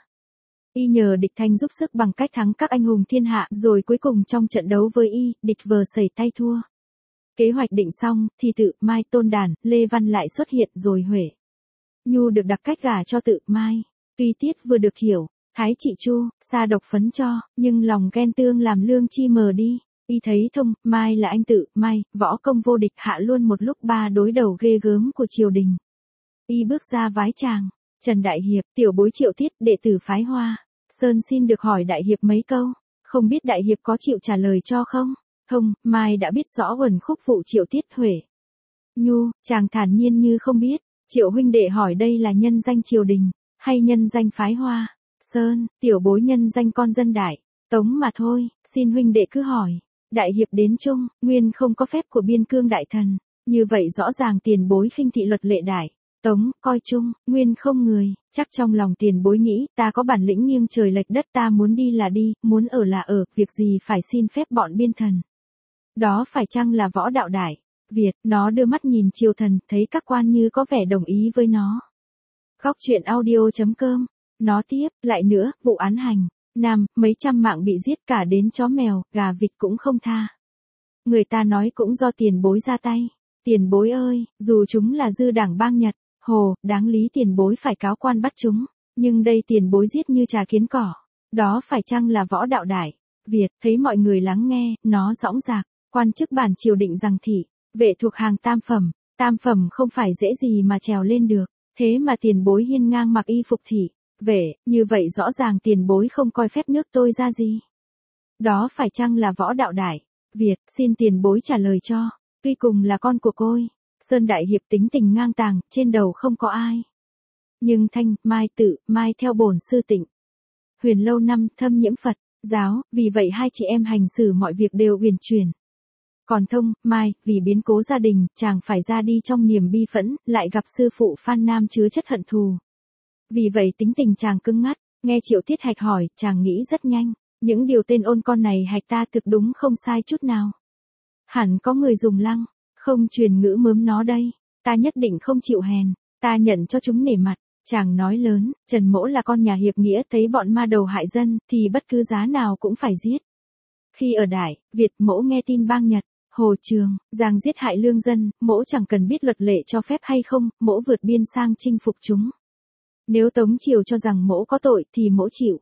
Y nhờ địch Thanh giúp sức bằng cách thắng các anh hùng thiên hạ, rồi cuối cùng trong trận đấu với y, địch vờ sẩy tay thua. Kế hoạch định xong, thì Tự, Mai, Tôn Đản, Lê Văn lại xuất hiện rồi Huệ, Nhu được đặt cách gả cho Tự, Mai. Tuy Tiết vừa được hiểu, Thái trị Chu, Sa độc phấn cho, nhưng lòng ghen tương làm Lương Chi mờ đi. Y thấy Thông, Mai là anh Tự, Mai, võ công vô địch hạ luôn một lúc ba đối đầu ghê gớm của triều đình. Y bước ra vái chàng. Trần Đại Hiệp, tiểu bối Triệu Tiết, đệ tử phái Hoa Sơn xin được hỏi Đại Hiệp mấy câu, không biết Đại Hiệp có chịu trả lời cho không? Thông, Mai đã biết rõ uẩn khúc phụ Triệu Tiết Huệ, Nhu, chàng thản nhiên như không biết. Triệu huynh đệ hỏi đây là nhân danh triều đình, hay nhân danh phái Hoa Sơn, tiểu bối nhân danh con dân Đại Tống mà thôi, xin huynh đệ cứ hỏi. Đại Hiệp đến chung, nguyên không có phép của biên cương đại thần, như vậy rõ ràng tiền bối khinh thị luật lệ Đại Tống, coi chung, nguyên không người, chắc trong lòng tiền bối nghĩ, ta có bản lĩnh nghiêng trời lệch đất, ta muốn đi là đi, muốn ở là ở, việc gì phải xin phép bọn biên thần. Đó phải chăng là võ đạo đại? Việt, nó đưa mắt nhìn triều thần, thấy các quan như có vẻ đồng ý với nó. Góc truyện audio.com, nó tiếp, lại nữa, vụ án hành, Nam, mấy trăm mạng bị giết cả đến chó mèo, gà vịt cũng không tha. Người ta nói cũng do tiền bối ra tay. Tiền bối ơi, dù chúng là dư đảng bang Nhật, hồ, đáng lý tiền bối phải cáo quan bắt chúng, nhưng đây tiền bối giết như trà kiến cỏ. Đó phải chăng là võ đạo đại? Việt, thấy mọi người lắng nghe, nó dõng dạc, quan chức bản triều định rằng thị, vệ thuộc hàng tam phẩm không phải dễ gì mà trèo lên được, thế mà tiền bối hiên ngang mặc y phục thị, vệ, như vậy rõ ràng tiền bối không coi phép nước tôi ra gì. Đó phải chăng là võ đạo đại? Việt, xin tiền bối trả lời cho, tuy cùng là con của côi, Sơn Đại Hiệp tính tình ngang tàng, trên đầu không có ai. Nhưng Thanh, Mai tự, Mai theo bổn sư Tịnh. Huyền lâu năm thâm nhiễm Phật, giáo, vì vậy hai chị em hành xử mọi việc đều uyển chuyển. Còn Thông, Mai, vì biến cố gia đình, chàng phải ra đi trong niềm bi phẫn, lại gặp sư phụ Phan Nam chứa chất hận thù. Vì vậy tính tình chàng cứng ngắt, nghe Triệu Tiết Hạch hỏi, chàng nghĩ rất nhanh, những điều tên ôn con này hạch ta thực đúng không sai chút nào. Hẳn có người dùng lăng, không truyền ngữ mớm nó đây, ta nhất định không chịu hèn, ta nhận cho chúng nể mặt. Chàng nói lớn, Trần Mỗ là con nhà hiệp nghĩa, thấy bọn ma đầu hại dân, thì bất cứ giá nào cũng phải giết. Khi ở Đại Việt, Mỗ nghe tin bang Nhật, Hồ Trường, Giang giết hại lương dân, Mỗ chẳng cần biết luật lệ cho phép hay không, Mỗ vượt biên sang chinh phục chúng. Nếu Tống Triều cho rằng Mỗ có tội, thì Mỗ chịu.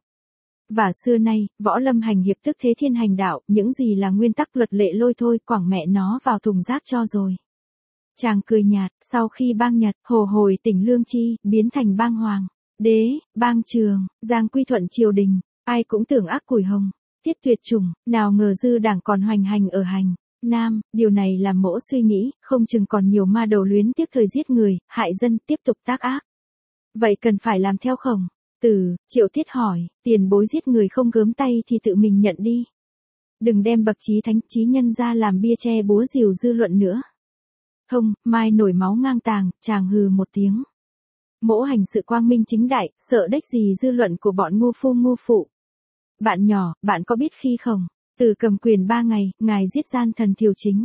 Và xưa nay, võ lâm hành hiệp tức thế thiên hành đạo, những gì là nguyên tắc luật lệ lôi thôi, quẳng mẹ nó vào thùng rác cho rồi. Chàng cười nhạt, sau khi bang Nhật, Hồ hồi tỉnh Lương Chi, biến thành bang Hoàng, Đế, bang Trường, Giang quy thuận triều đình, ai cũng tưởng ác củi hồng, tiết tuyệt chủng, nào ngờ dư đảng còn hoành hành ở hành Nam, điều này làm Mỗ suy nghĩ, không chừng còn nhiều ma đầu luyến tiếc thời giết người, hại dân, tiếp tục tác ác. Vậy cần phải làm theo Khổng Tử. Triệu Tiết hỏi, tiền bối giết người không gớm tay thì tự mình nhận đi. Đừng đem bậc chí thánh chí nhân ra làm bia che búa rìu dư luận nữa. Thông, Mai nổi máu ngang tàng, chàng hừ một tiếng. Mỗ hành sự quang minh chính đại, sợ đếch gì dư luận của bọn ngu phu ngu phụ. Bạn nhỏ, bạn có biết khi Khổng Tử cầm quyền 3 ngày, ngài giết gian thần Thiều Chính.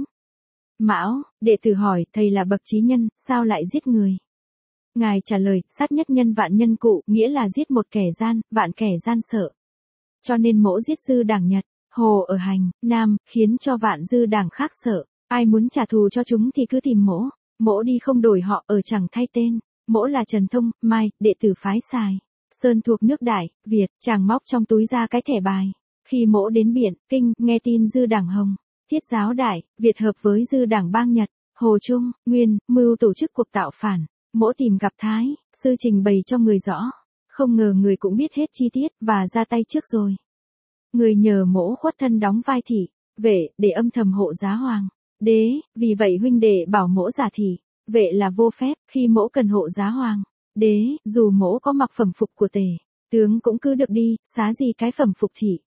Mão, đệ tử hỏi, thầy là bậc chí nhân, sao lại giết người? Ngài trả lời, sát nhất nhân vạn nhân cụ, nghĩa là giết một kẻ gian, vạn kẻ gian sợ. Cho nên Mỗ giết dư đảng Nhật, Hồ ở hành Nam, khiến cho vạn dư đảng khác sợ. Ai muốn trả thù cho chúng thì cứ tìm Mỗ. Mỗ đi không đổi họ, ở chẳng thay tên. Mỗ là Trần Thông, Mai, đệ tử phái Sài Sơn thuộc nước Đại Việt. Chàng móc trong túi ra cái thẻ bài. Khi Mỗ đến Biện Kinh, nghe tin dư đảng Hồng Thiết giáo Đại Việt hợp với dư đảng bang Nhật, Hồ Trung, Nguyên, mưu tổ chức cuộc tạo phản. Mỗ tìm gặp Thái sư trình bày cho người rõ. Không ngờ người cũng biết hết chi tiết, và ra tay trước rồi. Người nhờ Mỗ khuất thân đóng vai thị vệ, để âm thầm hộ giá Hoàng Đế, vì vậy huynh đệ bảo Mỗ giả thị vệ là vô phép, khi Mỗ cần hộ giá Hoàng Đế, dù Mỗ có mặc phẩm phục của tể tướng cũng cứ được đi, xá gì cái phẩm phục thị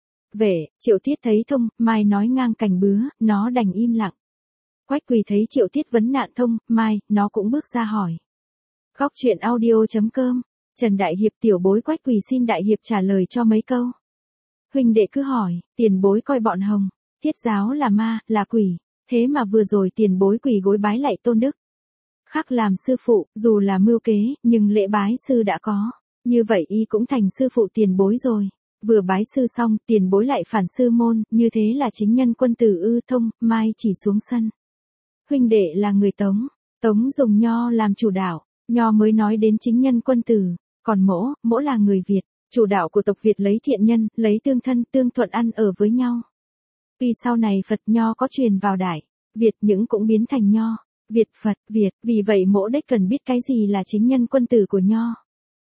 vệ. Triệu Tiết thấy Thông, Mai nói ngang cành bứa, nó đành im lặng. Quách Quỳ thấy Triệu Tiết vấn nạn Thông, Mai, nó cũng bước ra hỏi. Góc truyện audio.com, Trần Đại Hiệp tiểu bối Quách Quỳ xin Đại Hiệp trả lời cho mấy câu. Huynh đệ cứ hỏi, tiền bối coi bọn Hồng Thiết giáo là ma, là quỷ, thế mà vừa rồi tiền bối quỳ gối bái lạy Tôn Đức Khắc làm sư phụ, dù là mưu kế, nhưng lễ bái sư đã có, như vậy y cũng thành sư phụ tiền bối rồi. Vừa bái sư xong, tiền bối lại phản sư môn, như thế là chính nhân quân tử ư? Thông, Mai chỉ xuống sân. Huynh đệ là người Tống, Tống dùng nho làm chủ đạo, nho mới nói đến chính nhân quân tử, còn Mỗ là người Việt, chủ đạo của tộc Việt lấy thiện nhân, lấy tương thân, tương thuận ăn ở với nhau. Tuy sau này Phật nho có truyền vào Đại Việt, những cũng biến thành nho Việt Phật Việt, vì vậy Mỗ đếch cần biết cái gì là chính nhân quân tử của nho.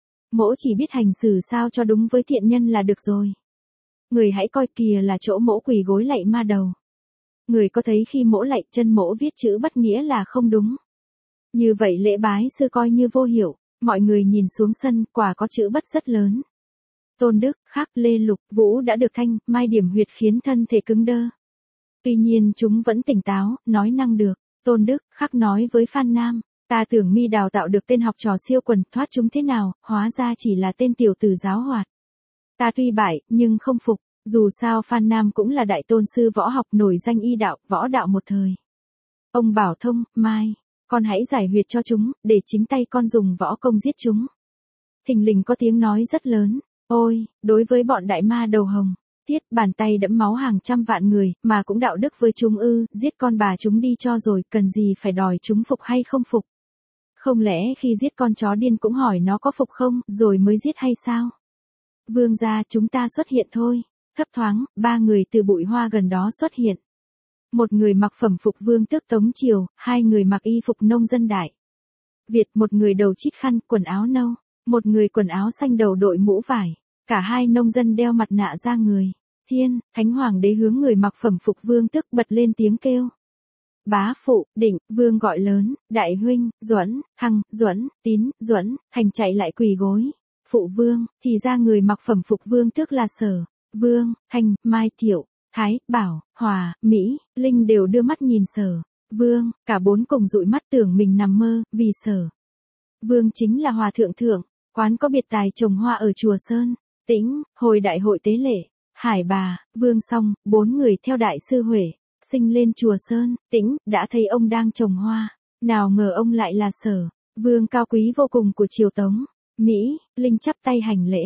Mỗ chỉ biết hành xử sao cho đúng với thiện nhân là được rồi. Người hãy coi kìa là chỗ Mỗ quỳ gối lạy ma đầu. Người có thấy khi Mỗ lạy chân Mỗ viết chữ bất nghĩa là không đúng. Như vậy lễ bái sư coi như vô hiệu. Mọi người nhìn xuống sân, quả có chữ bất rất lớn. Tôn Đức, Khắc, Lê Lục, Vũ đã được Thanh, Mai điểm huyệt khiến thân thể cứng đơ. Tuy nhiên chúng vẫn tỉnh táo, nói năng được. Tôn Đức, Khắc nói với Phan Nam, Ta tưởng mi đào tạo được tên học trò siêu quần thoát chúng thế nào, hóa ra chỉ là tên tiểu tử giáo hoạt. Ta tuy bại, nhưng không phục, dù sao Phan Nam cũng là đại tôn sư võ học nổi danh y đạo, võ đạo một thời. Ông bảo Thông, Mai, con hãy giải huyệt cho chúng, để chính tay con dùng võ công giết chúng. Thình lình có tiếng nói rất lớn, ôi, đối với bọn đại ma đầu hồng, tiết bàn tay đẫm máu hàng trăm vạn người, mà cũng đạo đức với chúng ư, giết con bà chúng đi cho rồi, cần gì phải đòi chúng phục hay không phục. Không lẽ khi giết con chó điên cũng hỏi nó có phục không, rồi mới giết hay sao? Vương gia, chúng ta xuất hiện thôi. Thấp thoáng, 3 người từ bụi hoa gần đó xuất hiện. Một người mặc phẩm phục vương tước Tống Triều, 2 người mặc y phục nông dân đại Việt, một người đầu chít khăn, quần áo nâu, một người quần áo xanh đầu đội mũ vải. Cả hai nông dân đeo mặt nạ ra người. Thiên, Thánh Hoàng đế hướng người mặc phẩm phục vương tước bật lên tiếng kêu. Bá phụ, Định, Vương gọi lớn, đại huynh, Duẫn, Hằng, Duẫn, Tín, Duẫn, Thành chạy lại quỳ gối. Phụ Vương, thì ra người mặc phẩm phục vương tước là Sở, Vương, Thành, Mai Thiệu, Thái, Bảo, Hòa, Mỹ, Linh đều đưa mắt nhìn Sở, Vương, cả 4 cùng dụi mắt tưởng mình nằm mơ, vì Sở. Vương chính là Hòa Thượng Thượng, quán có biệt tài trồng hoa ở Chùa Sơn, Tĩnh, hồi đại hội tế lễ, Hải Bà, Vương xong, 4 người theo đại sư Huệ. Sinh lên Chùa Sơn, Tĩnh, đã thấy ông đang trồng hoa, nào ngờ ông lại là Sở, Vương cao quý vô cùng của triều Tống. Mỹ, Linh chắp tay hành lễ,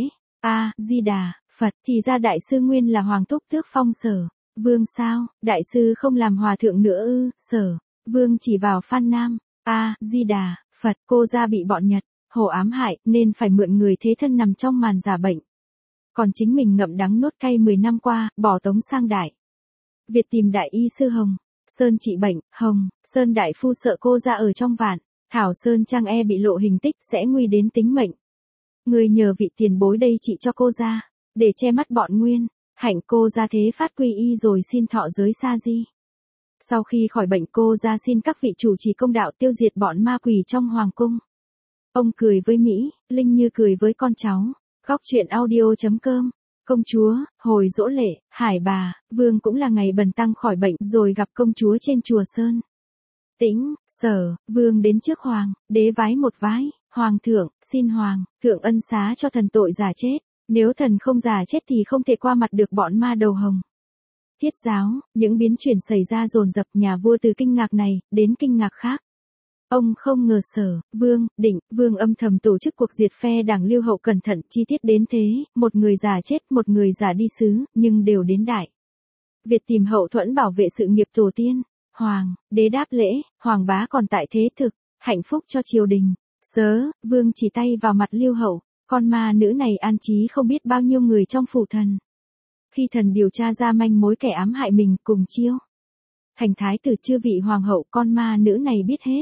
Di Đà, Phật, thì ra đại sư nguyên là Hoàng Túc Tước Phong Sở, Vương sao, đại sư không làm hòa thượng nữa ư, Sở, Vương chỉ vào Phan Nam, Di Đà, Phật, cô ra bị bọn Nhật, Hồ ám hại, nên phải mượn người thế thân nằm trong màn giả bệnh. Còn chính mình ngậm đắng nuốt cay 10 năm qua, bỏ Tống sang Đại Việt tìm đại y sư Hồng Sơn trị bệnh. Hồng Sơn đại phu sợ cô ra ở trong vạn Thảo Sơn Trang bị lộ hình tích sẽ nguy đến tính mệnh. Người nhờ vị tiền bối đây trị cho cô ra, để che mắt bọn Nguyên, hạnh cô ra thế phát quy y rồi xin thọ giới sa di. Sau khi khỏi bệnh cô ra xin các vị chủ trì công đạo tiêu diệt bọn ma quỷ trong hoàng cung. Ông cười với Mỹ, Linh như cười với con cháu. Góc truyện audio.com. Công chúa, hồi dỗ lễ, Hải Bà, Vương cũng là ngày bần tăng khỏi bệnh rồi gặp công chúa trên Chùa Sơn. Tĩnh, Sở, Vương đến trước Hoàng, đế vái một vái, Hoàng thượng, xin Hoàng, thượng ân xá cho thần tội giả chết, nếu thần không giả chết thì không thể qua mặt được bọn ma đầu hồng. Thiết giáo, những biến chuyển xảy ra dồn dập nhà vua từ kinh ngạc này, đến kinh ngạc khác. Ông không ngờ Sở, Vương, Định, Vương âm thầm tổ chức cuộc diệt phe đảng Lưu Hậu cẩn thận chi tiết đến thế, một người giả chết, một người giả đi xứ, nhưng đều đến Đại Việt tìm hậu thuẫn bảo vệ sự nghiệp tổ tiên. Hoàng, đế đáp lễ, Hoàng bá còn tại thế thực, hạnh phúc cho triều đình. Sớ, Vương chỉ tay vào mặt Lưu Hậu, con ma nữ này an trí không biết bao nhiêu người trong phủ thần. Khi thần điều tra ra manh mối kẻ ám hại mình cùng chiêu thành thái tử chư vị hoàng hậu, con ma nữ này biết hết.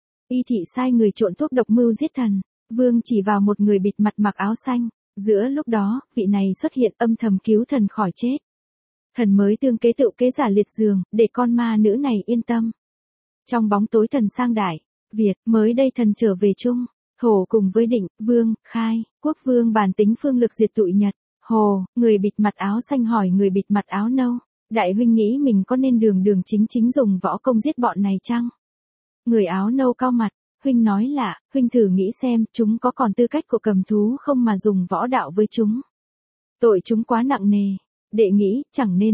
Y thị sai người trộn thuốc độc mưu giết thần. Vương chỉ vào một người bịt mặt mặc áo xanh. Giữa lúc đó, vị này xuất hiện âm thầm cứu thần khỏi chết. Thần mới tương kế tự kế giả liệt giường, để con ma nữ này yên tâm. Trong bóng tối thần sang Đại Việt, mới đây thần trở về chung. Hồ cùng với Định, Vương, Khai, Quốc Vương bàn tính phương lực diệt tụi Nhật. Hồ, người bịt mặt áo xanh hỏi người bịt mặt áo nâu. Đại huynh nghĩ mình có nên đường chính dùng võ công giết bọn này chăng? Người áo nâu cau mặt, huynh nói lạ, huynh thử nghĩ xem, chúng có còn tư cách của cầm thú không mà dùng võ đạo với chúng. Tội chúng quá nặng nề, đệ nghĩ, chẳng nên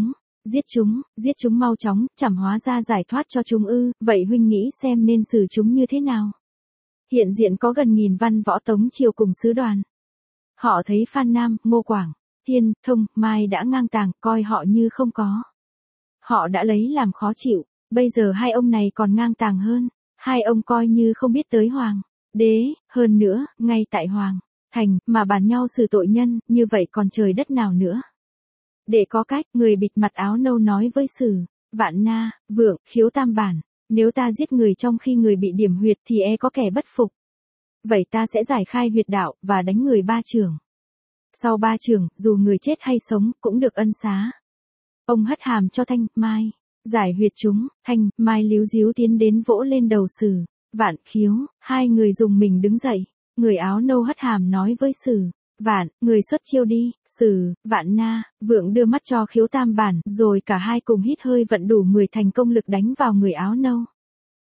giết chúng mau chóng, chẳng hóa ra giải thoát cho chúng ư, vậy huynh nghĩ xem nên xử chúng như thế nào. Hiện diện có gần 1000 văn võ Tống triều cùng sứ đoàn. Họ thấy Phan Nam, Ngô Quảng, Thiên, Thông, Mai đã ngang tàng, coi họ như không có. Họ đã lấy làm khó chịu. Bây giờ hai ông này còn ngang tàng hơn, hai ông coi như không biết tới Hoàng đế, hơn nữa, ngay tại Hoàng thành mà bàn nhau xử tội nhân, như vậy còn trời đất nào nữa. Để có cách, người bịt mặt áo nâu nói với Sử, Vạn Na, Vượng, Khiếu Tam Bản, nếu ta giết người trong khi người bị điểm huyệt thì có kẻ bất phục. Vậy ta sẽ giải khai huyệt đạo và đánh người 3 chưởng. Sau 3 chưởng, dù người chết hay sống cũng được ân xá. Ông hất hàm cho Thanh, Mai giải huyệt chúng. Thanh, Mai líu díu tiến đến vỗ lên đầu Sử, Vạn, Khiếu, hai người dùng mình đứng dậy. Người áo nâu hất hàm nói với Sử, Vạn, người xuất chiêu đi. Sử, Vạn Na, Vượng đưa mắt cho Khiếu Tam Bản, rồi cả hai cùng hít hơi vận đủ 10 thành công lực đánh vào người áo nâu.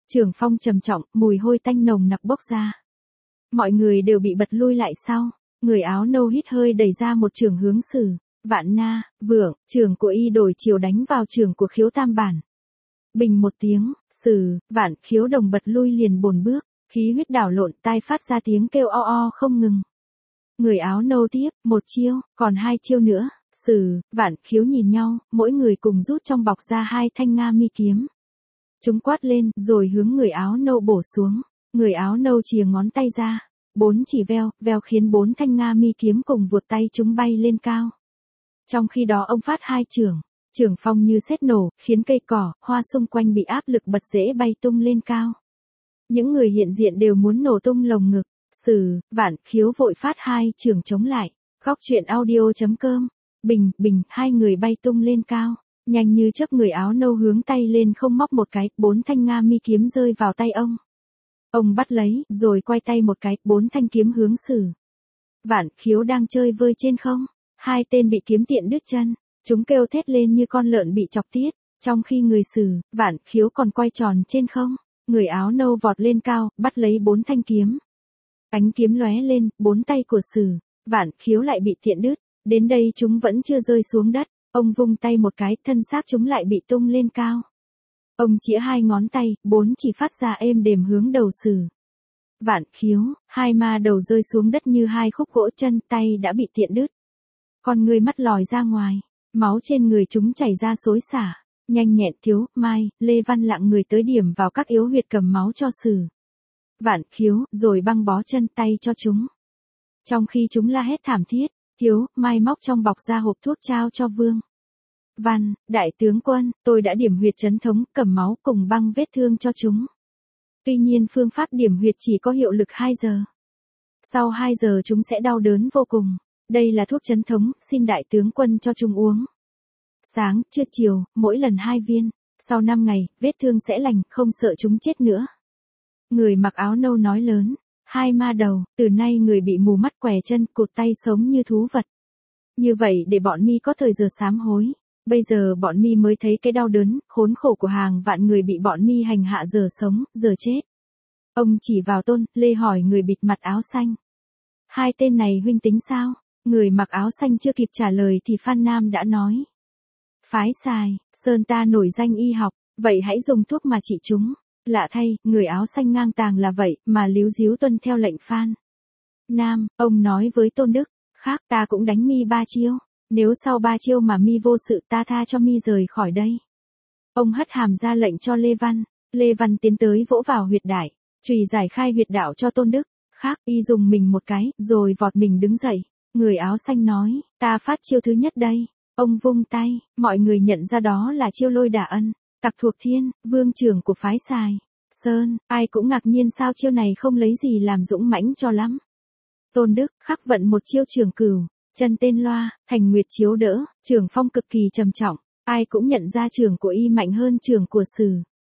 Trưởng phong trầm trọng, mùi hôi tanh nồng nặc bốc ra. Mọi người đều bị bật lui lại sau. Người áo nâu hít hơi đẩy ra một trường hướng Sử, Vạn Na, Vượng, trường của y đổi chiều đánh vào trường của Khiếu Tam Bản. Bình một tiếng, Sử, Vạn, Khiếu đồng bật lui liền bồn bước, khí huyết đảo lộn, tai phát ra tiếng kêu o o không ngừng. Người áo nâu tiếp, một chiêu, còn hai chiêu nữa. Sử, Vạn, Khiếu nhìn nhau, mỗi người cùng rút trong bọc ra hai thanh Nga mi kiếm. Chúng quát lên, rồi hướng người áo nâu bổ xuống. Người áo nâu chìa ngón tay ra, bốn chỉ veo, veo khiến bốn thanh Nga mi kiếm cùng vuột tay chúng bay lên cao. Trong khi đó ông phát hai chưởng, chưởng phong như sét nổ, khiến cây cỏ, hoa xung quanh bị áp lực bật dễ bay tung lên cao. Những người hiện diện đều muốn nổ tung lồng ngực. Sử, Vạn, Khiếu vội phát hai chưởng chống lại. Góc truyện audio.com. Bình, bình, hai người bay tung lên cao. Nhanh như chớp người áo nâu hướng tay lên không móc một cái, bốn thanh Nga mi kiếm rơi vào tay ông. Ông bắt lấy, rồi quay tay một cái, bốn thanh kiếm hướng Sử, Vạn, Khiếu đang chơi vơi trên không. Hai tên bị kiếm tiện đứt chân, chúng kêu thét lên như con lợn bị chọc tiết, trong khi người Sử, Vạn, Khiếu còn quay tròn trên không. Người áo nâu vọt lên cao, bắt lấy bốn thanh kiếm. Ánh kiếm lóe lên, bốn tay của Sử, Vạn, Khiếu lại bị tiện đứt. Đến đây chúng vẫn chưa rơi xuống đất, ông vung tay một cái, thân xác chúng lại bị tung lên cao. Ông chĩa hai ngón tay, bốn chỉ phát ra êm đềm hướng đầu Sử, Vạn, Khiếu, hai ma đầu rơi xuống đất như hai khúc gỗ, chân tay đã bị tiện đứt. Con người mắt lòi ra ngoài, máu trên người chúng chảy ra xối xả. Nhanh nhẹn Thiếu, Mai, Lê Văn lặng người tới điểm vào các yếu huyệt cầm máu cho Sử, Vạn, Khiếu, rồi băng bó chân tay cho chúng. Trong khi chúng la hét thảm thiết, Thiếu, Mai móc trong bọc ra hộp thuốc trao cho Vương Văn, đại tướng quân, tôi đã điểm huyệt trấn thống, cầm máu cùng băng vết thương cho chúng. Tuy nhiên phương pháp điểm huyệt chỉ có hiệu lực 2 giờ. Sau 2 giờ chúng sẽ đau đớn vô cùng. Đây là thuốc trấn thống, xin đại tướng quân cho chúng uống. Sáng, trưa, chiều, mỗi lần 2 viên. Sau 5 ngày, vết thương sẽ lành, không sợ chúng chết nữa. Người mặc áo nâu nói lớn. Hai ma đầu, từ nay người bị mù mắt què chân, cụt tay sống như thú vật. Như vậy để bọn mi có thời giờ sám hối. Bây giờ bọn mi mới thấy cái đau đớn, khốn khổ của hàng vạn người bị bọn mi hành hạ giờ sống, giờ chết. Ông chỉ vào Tôn, Lê hỏi người bịt mặt áo xanh. Hai tên này huynh tính sao? Người mặc áo xanh chưa kịp trả lời thì Phan Nam đã nói. Phái Sài, Sơn ta nổi danh y học, vậy hãy dùng thuốc mà trị chúng. Lạ thay, người áo xanh ngang tàng là vậy, mà líu díu tuân theo lệnh Phan Nam, ông nói với Tôn Đức, khác ta cũng đánh mi 3 chiêu. Nếu sau 3 chiêu mà mi vô sự ta tha cho mi rời khỏi đây. Ông hất hàm ra lệnh cho Lê Văn. Lê Văn tiến tới vỗ vào huyệt đại, chùy giải khai huyệt đạo cho Tôn Đức. Khác y dùng mình một cái, rồi vọt mình đứng dậy. Người áo xanh nói, ta phát chiêu thứ nhất đây. Ông vung tay, mọi người nhận ra đó là chiêu Lôi Đả Ân, tặc thuộc thiên, vương trưởng của phái Sài Sơn. Ai cũng ngạc nhiên sao chiêu này không lấy gì làm dũng mãnh cho lắm. Tôn Đức khắc vận một chiêu Trường Cửu, chân tên loa, thành nguyệt chiếu đỡ, trường phong cực kỳ trầm trọng. Ai cũng nhận ra trường của y mạnh hơn trường của Sử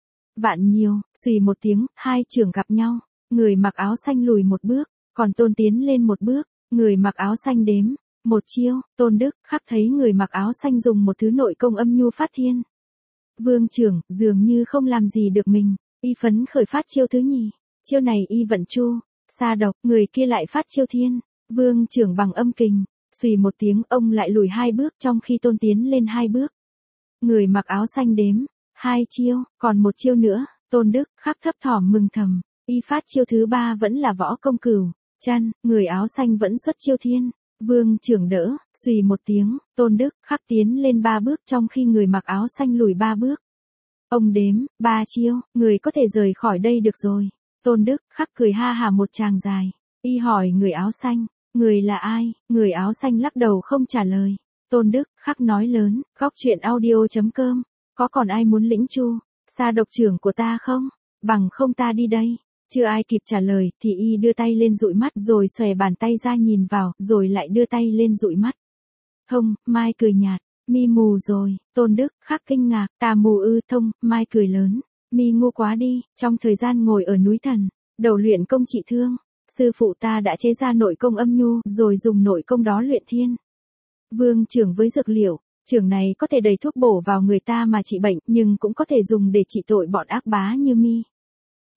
Vạn nhiều. Xùy một tiếng, hai trường gặp nhau. Người mặc áo xanh lùi một bước, còn Tôn tiến lên một bước. Người mặc áo xanh đếm, một chiêu. Tôn Đức khắc thấy người mặc áo xanh dùng một thứ nội công âm nhu phát thiên. Vương trưởng dường như không làm gì được mình, y phấn khởi phát chiêu thứ nhì. Chiêu này y vận chu, sa độc, người kia lại phát chiêu thiên. Vương trưởng bằng âm kình. Xùy một tiếng, ông lại lùi 2 bước trong khi Tôn tiến lên 2 bước. Người mặc áo xanh đếm, 2 chiêu, còn một chiêu nữa. Tôn Đức khắc thấp thỏm mừng thầm, y phát chiêu thứ 3 vẫn là võ công cửu chân. Người áo xanh vẫn xuất chiêu thiên. Vương trưởng đỡ, xùy một tiếng, Tôn Đức khắc tiến lên 3 bước trong khi người mặc áo xanh lùi 3 bước. Ông đếm, 3 chiêu, người có thể rời khỏi đây được rồi. Tôn Đức khắc cười ha hả một tràng dài. Y hỏi người áo xanh, người là ai? Người áo xanh lắc đầu không trả lời. Tôn Đức khắc nói lớn, góc truyện audio.com. Có còn ai muốn lĩnh chu, sa độc trưởng của ta không? Bằng không ta đi đây. Chưa ai kịp trả lời thì y đưa tay lên dụi mắt, rồi xòe bàn tay ra nhìn vào, rồi lại đưa tay lên dụi mắt. Thông, Mai cười nhạt, mi mù rồi. Tôn Đức khắc kinh ngạc, ta mù ư? Thông, Mai cười lớn, mi ngu quá đi. Trong thời gian ngồi ở núi Thần, đầu luyện công trị thương, sư phụ ta đã chế ra nội công âm nhu, rồi dùng nội công đó luyện thiên vương trưởng với dược liệu. Trưởng này có thể đầy thuốc bổ vào người ta mà trị bệnh, nhưng cũng có thể dùng để trị tội bọn ác bá như mi.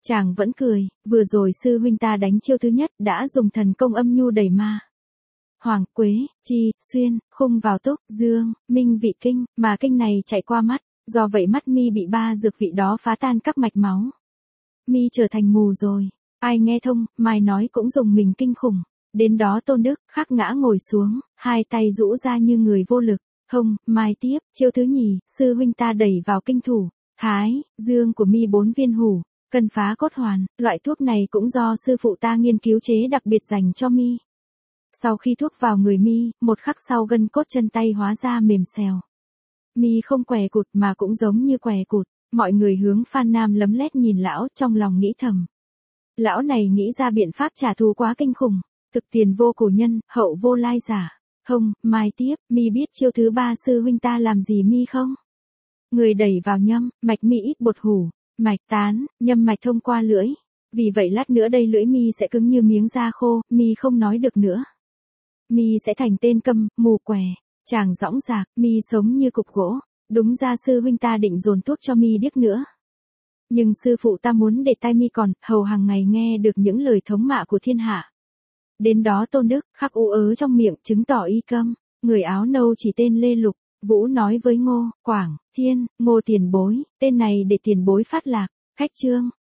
Chàng vẫn cười, vừa rồi sư huynh ta đánh chiêu thứ nhất đã dùng thần công âm nhu đẩy ma. Hoàng, Quế, Chi, Xuyên, khung vào Túc, Dương, Minh vị kinh, mà kinh này chạy qua mắt, do vậy mắt mi bị ba dược vị đó phá tan các mạch máu. Mi trở thành mù rồi, ai nghe thông, Mai nói cũng dùng mình kinh khủng. Đến đó Tôn Đức, khắc ngã ngồi xuống, hai tay rũ ra như người vô lực. Không, Mai tiếp, chiêu thứ nhì, sư huynh ta đẩy vào kinh thủ. Thái, Dương của mi 4 viên hủ, cần phá cốt hoàn, loại thuốc này cũng do sư phụ ta nghiên cứu chế đặc biệt dành cho mi. Sau khi thuốc vào người mi, một khắc sau gân cốt chân tay hóa ra mềm xèo. Mi không què cụt mà cũng giống như què cụt, mọi người hướng Phan Nam lấm lét nhìn lão trong lòng nghĩ thầm. Lão này nghĩ ra biện pháp trả thù quá kinh khủng, thực tiền vô cổ nhân, hậu vô lai giả. Không, Mai tiếp, mi biết chiêu thứ ba sư huynh ta làm gì mi không? Người đẩy vào nhâm, mạch mi ít bột hủ, mạch tán, nhâm mạch thông qua lưỡi. Vì vậy lát nữa đây lưỡi mi sẽ cứng như miếng da khô, mi không nói được nữa. Mi sẽ thành tên câm, mù què. Chàng dõng dạc, mi sống như cục gỗ. Đúng ra sư huynh ta định dồn thuốc cho mi điếc nữa. Nhưng sư phụ ta muốn để tai mi còn, hầu hàng ngày nghe được những lời thống mạ của thiên hạ. Đến đó Tôn Đức, khắc ú ớ trong miệng, chứng tỏ y câm. Người áo nâu chỉ tên Lê Lục. Vũ nói với Ngô, Quảng, Thiên, Ngô tiền bối, tên này để tiền bối phát lạc. Khách Trương,